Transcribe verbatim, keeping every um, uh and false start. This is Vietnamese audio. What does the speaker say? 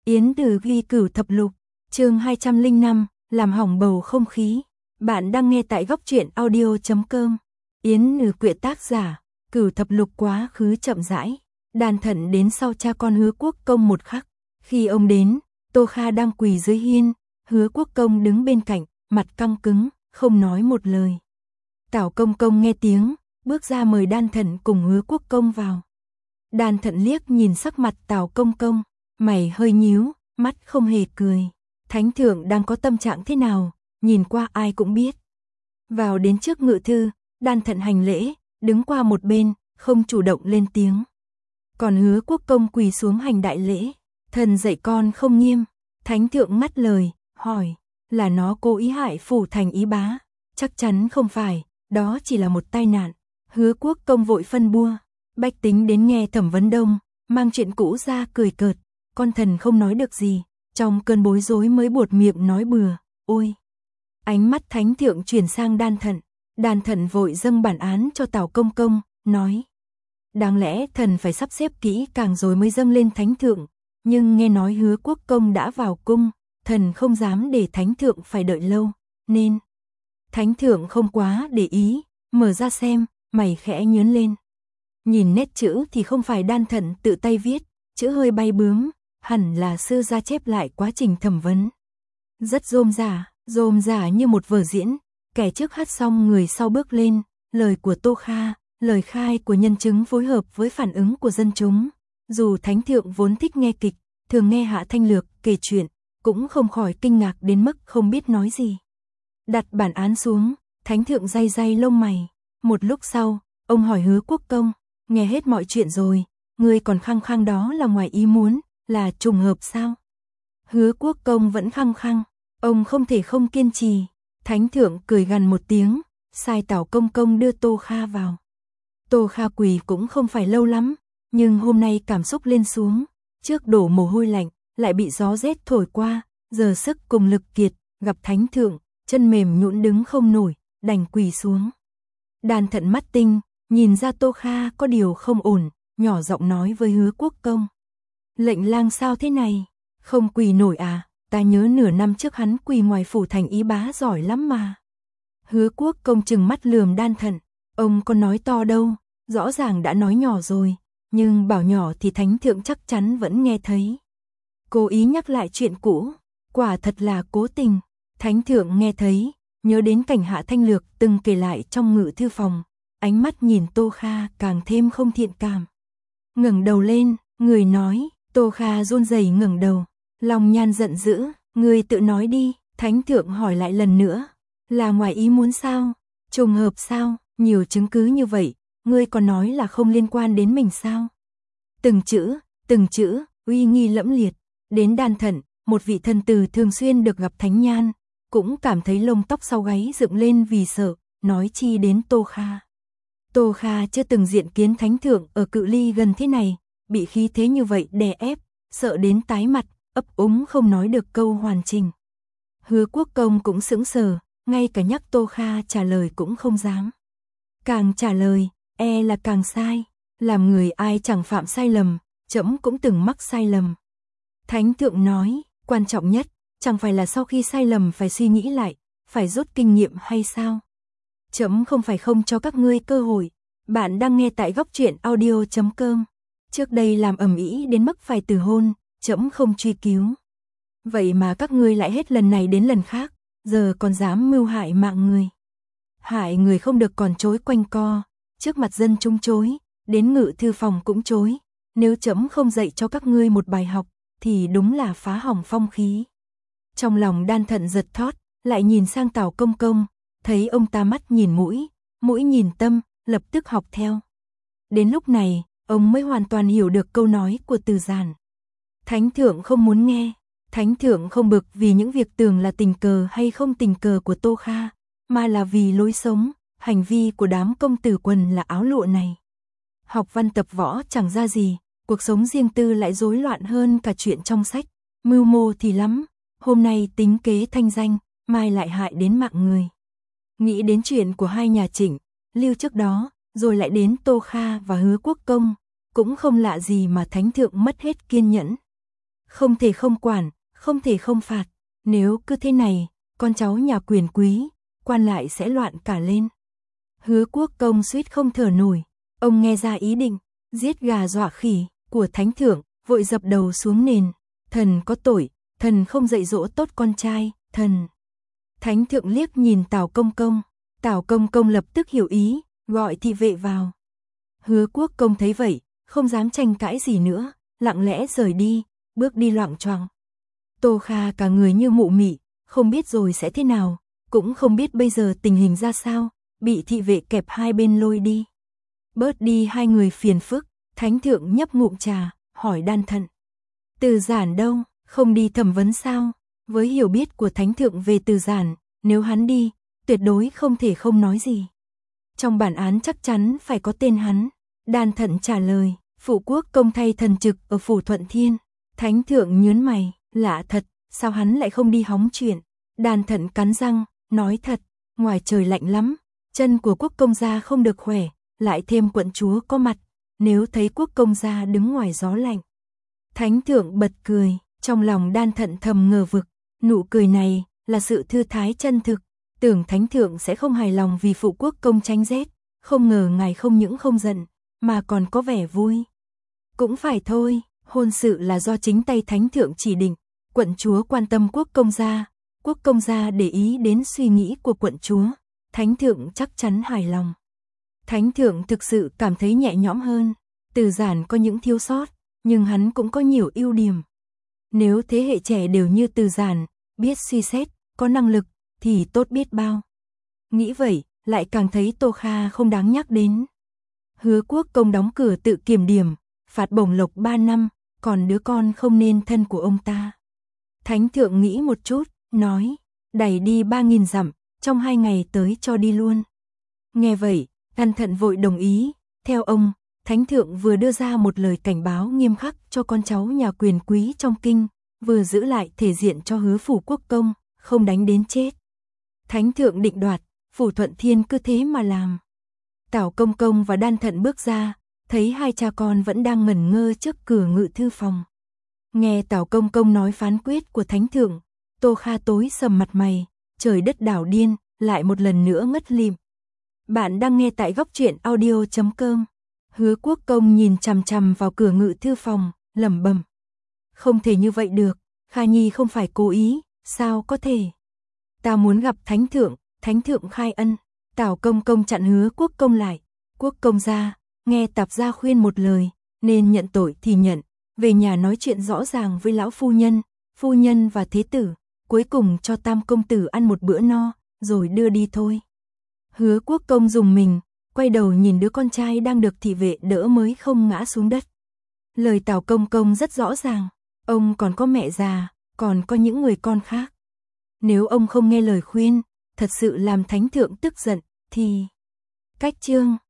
Yến Từ ghi cửu thập lục, chương hai trăm lẻ năm, làm hỏng bầu không khí. Bạn đang nghe tại góc truyện audio chấm com. Yến Từ quyện tác giả, cửu thập lục quá khứ chậm rãi. Đàn Thận đến sau cha con Hứa Quốc Công một khắc. Khi ông đến, Tô Kha đang quỳ dưới hiên, Hứa Quốc Công đứng bên cạnh, mặt căng cứng, không nói một lời. Tào Công Công nghe tiếng, bước ra mời Đan Thận cùng Hứa Quốc Công vào. Đan Thận liếc nhìn sắc mặt Tào Công Công, mày hơi nhíu, mắt không hề cười. Thánh thượng đang có tâm trạng thế nào, nhìn qua ai cũng biết. Vào đến trước ngự thư, Đan Thận hành lễ, đứng qua một bên, không chủ động lên tiếng. Còn Hứa Quốc Công quỳ xuống hành đại lễ, thần dạy con không nghiêm. Thánh thượng ngắt lời, hỏi, là nó cố ý hại phủ thành Ý Bá? Chắc chắn không phải, đó chỉ là một tai nạn. Hứa Quốc Công vội phân bua, bách tính đến nghe thẩm vấn đông, mang chuyện cũ ra cười cợt, con thần không nói được gì, trong cơn bối rối mới buột miệng nói bừa. Ôi! Ánh mắt thánh thượng chuyển sang Đan Thận, Đan Thận vội dâng bản án cho Tào Công Công, nói, đáng lẽ thần phải sắp xếp kỹ càng rồi mới dâng lên thánh thượng, nhưng nghe nói Hứa Quốc Công đã vào cung, thần không dám để thánh thượng phải đợi lâu, nên thánh thượng không quá để ý, mở ra xem, mày khẽ nhướng lên. Nhìn nét chữ thì không phải Đan Thận tự tay viết, chữ hơi bay bướm, hẳn là sư gia chép lại quá trình thẩm vấn. Rất rôm rả, rôm rả như một vở diễn, kẻ trước hát xong người sau bước lên, lời của Tô Kha, lời khai của nhân chứng phối hợp với phản ứng của dân chúng. Dù thánh thượng vốn thích nghe kịch, thường nghe Hạ Thanh Lược kể chuyện, cũng không khỏi kinh ngạc đến mức không biết nói gì. Đặt bản án xuống, thánh thượng day day lông mày. Một lúc sau, ông hỏi Hứa Quốc Công, nghe hết mọi chuyện rồi, ngươi còn khăng khăng đó là ngoài ý muốn, là trùng hợp sao? Hứa Quốc Công vẫn khăng khăng, ông không thể không kiên trì. Thánh thượng cười gằn một tiếng, sai Tào Công Công đưa Tô Kha vào. Tô Kha quỳ cũng không phải lâu lắm, nhưng hôm nay cảm xúc lên xuống, trước đổ mồ hôi lạnh, lại bị gió rét thổi qua, giờ sức cùng lực kiệt, gặp thánh thượng, chân mềm nhũn đứng không nổi, đành quỳ xuống. Đan Thận mắt tinh, nhìn ra Tô Kha có điều không ổn, nhỏ giọng nói với Hứa Quốc Công. Lệnh lang sao thế này? Không quỳ nổi à? Ta nhớ nửa năm trước hắn quỳ ngoài phủ thành Ý Bá giỏi lắm mà. Hứa Quốc Công trừng mắt lườm Đan Thận, ông có nói to đâu, rõ ràng đã nói nhỏ rồi, nhưng bảo nhỏ thì thánh thượng chắc chắn vẫn nghe thấy. Cố ý nhắc lại chuyện cũ, quả thật là cố tình. Thánh thượng nghe thấy, nhớ đến cảnh Hạ Thanh Lược từng kể lại trong ngự thư phòng, ánh mắt nhìn Tô Kha càng thêm không thiện cảm. Ngẩng đầu lên, người nói. Tô Kha run rẩy ngẩng đầu, lòng nhan giận dữ, ngươi tự nói đi. Thánh thượng hỏi lại lần nữa, là ngoài ý muốn sao? Trùng hợp sao? Nhiều chứng cứ như vậy, ngươi còn nói là không liên quan đến mình sao? Từng chữ, từng chữ, uy nghi lẫm liệt. Đến Đan Thận, một vị thần tử thường xuyên được gặp thánh nhan, cũng cảm thấy lông tóc sau gáy dựng lên vì sợ, nói chi đến Tô Kha. Tô Kha chưa từng diện kiến thánh thượng ở cự ly gần thế này, bị khí thế như vậy đè ép, sợ đến tái mặt, ấp úng không nói được câu hoàn chỉnh. Hứa Quốc Công cũng sững sờ, ngay cả nhắc Tô Kha trả lời cũng không dám. Càng trả lời, e là càng sai, làm người ai chẳng phạm sai lầm, trẫm cũng từng mắc sai lầm. Thánh thượng nói, quan trọng nhất, chẳng phải là sau khi sai lầm phải suy nghĩ lại, phải rút kinh nghiệm hay sao? Trẫm không phải không cho các ngươi cơ hội. Bạn đang nghe tại góc truyện audio chấm com. Trước đây làm ầm ĩ đến mức phải từ hôn, trẫm không truy cứu. Vậy mà các ngươi lại hết lần này đến lần khác, giờ còn dám mưu hại mạng người. Hại người không được còn chối quanh co, trước mặt dân chúng chối, đến ngự thư phòng cũng chối. Nếu trẫm không dạy cho các ngươi một bài học, thì đúng là phá hỏng phong khí. Trong lòng Đan Thận giật thót, lại nhìn sang Tào Công Công, thấy ông ta mắt nhìn mũi, mũi nhìn tâm, lập tức học theo. Đến lúc này, ông mới hoàn toàn hiểu được câu nói của Từ Giản. Thánh thượng không muốn nghe, thánh thượng không bực vì những việc tưởng là tình cờ hay không tình cờ của Tô Kha, mà là vì lối sống, hành vi của đám công tử quần là áo lụa này. Học văn tập võ chẳng ra gì, cuộc sống riêng tư lại rối loạn hơn cả chuyện trong sách, mưu mô thì lắm, hôm nay tính kế thanh danh, mai lại hại đến mạng người. Nghĩ đến chuyện của hai nhà Trịnh, Lưu trước đó, rồi lại đến Tô Kha và Hứa Quốc Công, cũng không lạ gì mà thánh thượng mất hết kiên nhẫn. Không thể không quản, không thể không phạt. Nếu cứ thế này, con cháu nhà quyền quý, quan lại sẽ loạn cả lên. Hứa Quốc Công suýt không thở nổi. Ông nghe ra ý định giết gà dọa khỉ của thánh thượng, vội dập đầu xuống nền. Thần có tội, thần không dạy dỗ tốt con trai, thần. Thánh thượng liếc nhìn Tào Công Công. Tào Công Công lập tức hiểu ý, gọi thị vệ vào. Hứa Quốc Công thấy vậy, không dám tranh cãi gì nữa, lặng lẽ rời đi, bước đi loạng choạng. Tô Kha cả người như mụ mị, không biết rồi sẽ thế nào, cũng không biết bây giờ tình hình ra sao, bị thị vệ kẹp hai bên lôi đi. Bớt đi hai người phiền phức, thánh thượng nhấp ngụm trà, hỏi Đan Thận. Từ Giản đâu, không đi thẩm vấn sao? Với hiểu biết của thánh thượng về Từ Giản, nếu hắn đi, tuyệt đối không thể không nói gì. Trong bản án chắc chắn phải có tên hắn. Đan Thận trả lời, phụ quốc công thay thần trực ở phủ Thuận Thiên. Thánh thượng nhớn mày, lạ thật, sao hắn lại không đi hóng chuyện? Đan Thận cắn răng, nói thật, ngoài trời lạnh lắm, chân của quốc công gia không được khỏe, lại thêm quận chúa có mặt, nếu thấy quốc công gia đứng ngoài gió lạnh. Thánh thượng bật cười, trong lòng Đan Thận thầm ngờ vực, nụ cười này là sự thư thái chân thực, tưởng thánh thượng sẽ không hài lòng vì phụ quốc công tránh rét, không ngờ ngài không những không giận, mà còn có vẻ vui. Cũng phải thôi, hôn sự là do chính tay thánh thượng chỉ định, quận chúa quan tâm quốc công gia, quốc công gia để ý đến suy nghĩ của quận chúa, thánh thượng chắc chắn hài lòng. Thánh thượng thực sự cảm thấy nhẹ nhõm hơn, Từ Giản có những thiếu sót, nhưng hắn cũng có nhiều ưu điểm. Nếu thế hệ trẻ đều như Từ Giản, biết suy xét, có năng lực, thì tốt biết bao. Nghĩ vậy, lại càng thấy Tô Kha không đáng nhắc đến. Hứa Quốc Công đóng cửa tự kiểm điểm, phạt bổng lộc ba năm, còn đứa con không nên thân của ông ta. Thánh thượng nghĩ một chút, nói, đẩy đi ba nghìn dặm, trong hai ngày tới cho đi luôn. Nghe vậy, Đan Thận vội đồng ý, theo ông, thánh thượng vừa đưa ra một lời cảnh báo nghiêm khắc cho con cháu nhà quyền quý trong kinh, vừa giữ lại thể diện cho Hứa phủ quốc công, không đánh đến chết. Thánh thượng định đoạt, phủ Thuận Thiên cứ thế mà làm. Tào Công Công và Đan Thận bước ra, thấy hai cha con vẫn đang ngẩn ngơ trước cửa ngự thư phòng. Nghe Tào Công Công nói phán quyết của thánh thượng, Tô Kha tối sầm mặt mày, trời đất đảo điên, lại một lần nữa ngất lịm. Bạn đang nghe tại góc truyện audio chấm com. Hứa Quốc Công nhìn chằm chằm vào cửa ngự thư phòng, lẩm bẩm. Không thể như vậy được, Kha Nhi không phải cố ý, sao có thể? Ta muốn gặp thánh thượng, thánh thượng khai ân. Tào Công Công chặn Hứa Quốc Công lại. Quốc công gia, nghe tạp gia khuyên một lời, nên nhận tội thì nhận, về nhà nói chuyện rõ ràng với lão phu nhân, phu nhân và thế tử, cuối cùng cho Tam công tử ăn một bữa no, rồi đưa đi thôi. Hứa Quốc Công dùng mình, quay đầu nhìn đứa con trai đang được thị vệ đỡ mới không ngã xuống đất. Lời Tào Công Công rất rõ ràng, ông còn có mẹ già, còn có những người con khác. Nếu ông không nghe lời khuyên, thật sự làm thánh thượng tức giận, thì... Cách chương